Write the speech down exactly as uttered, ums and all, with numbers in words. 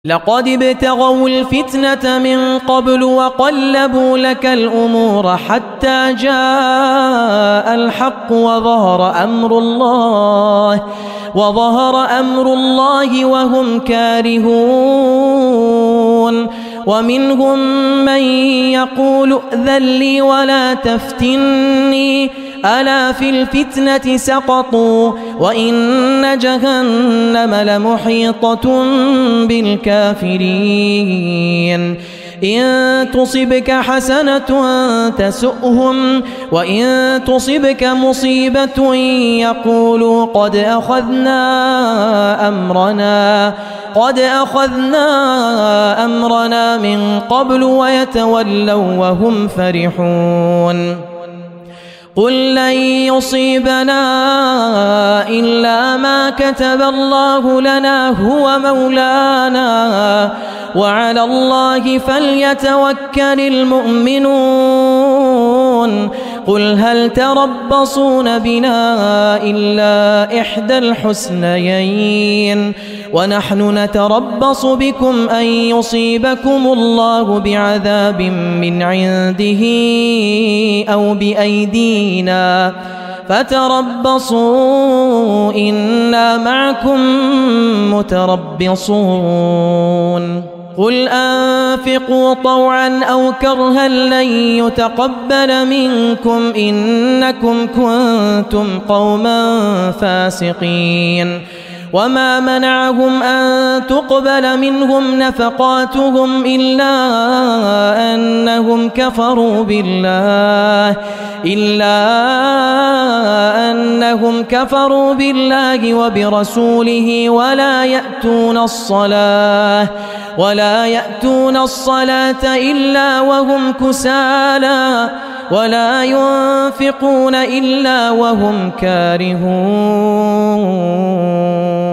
لقد ابتغوا الفتنة من قبل وقلبوا لك الأمور حتى جاء الحق وظهر أمر الله وظهر أمر الله وهم كارهون. ومنهم من يقول ائذن لي ولا تفتني ألا في الفتنة سقطوا وإن جهنم لمحيطة بالكافرين. إن تصبك حسنة تسؤهم وإن تصبك مصيبة يقولوا قد أخذنا أمرنا قد أخذنا أمرنا من قبل ويتولوا وهم فرحون. قل لن يصيبنا إلا ما كتب الله لنا هو مولانا وعلى الله فليتوكل المؤمنون. قل هل تربصون بنا إلا إحدى الحسنيين ونحن نتربص بكم أن يصيبكم الله بعذاب من عنده أو بأيدينا فتربصوا إنا معكم متربصون. قل أنفقوا طوعا أو كرها لن يتقبل منكم إنكم كنتم قوما فاسقين. وما منعهم أن تقبل منهم نفقاتهم إلا أنهم كفروا بالله إلا أنهم كفروا بالله وبرسوله ولا يأتون الصلاة ولا يأتون الصلاة إلا وهم كسالى ولا ينفقون إلا وهم كارهون.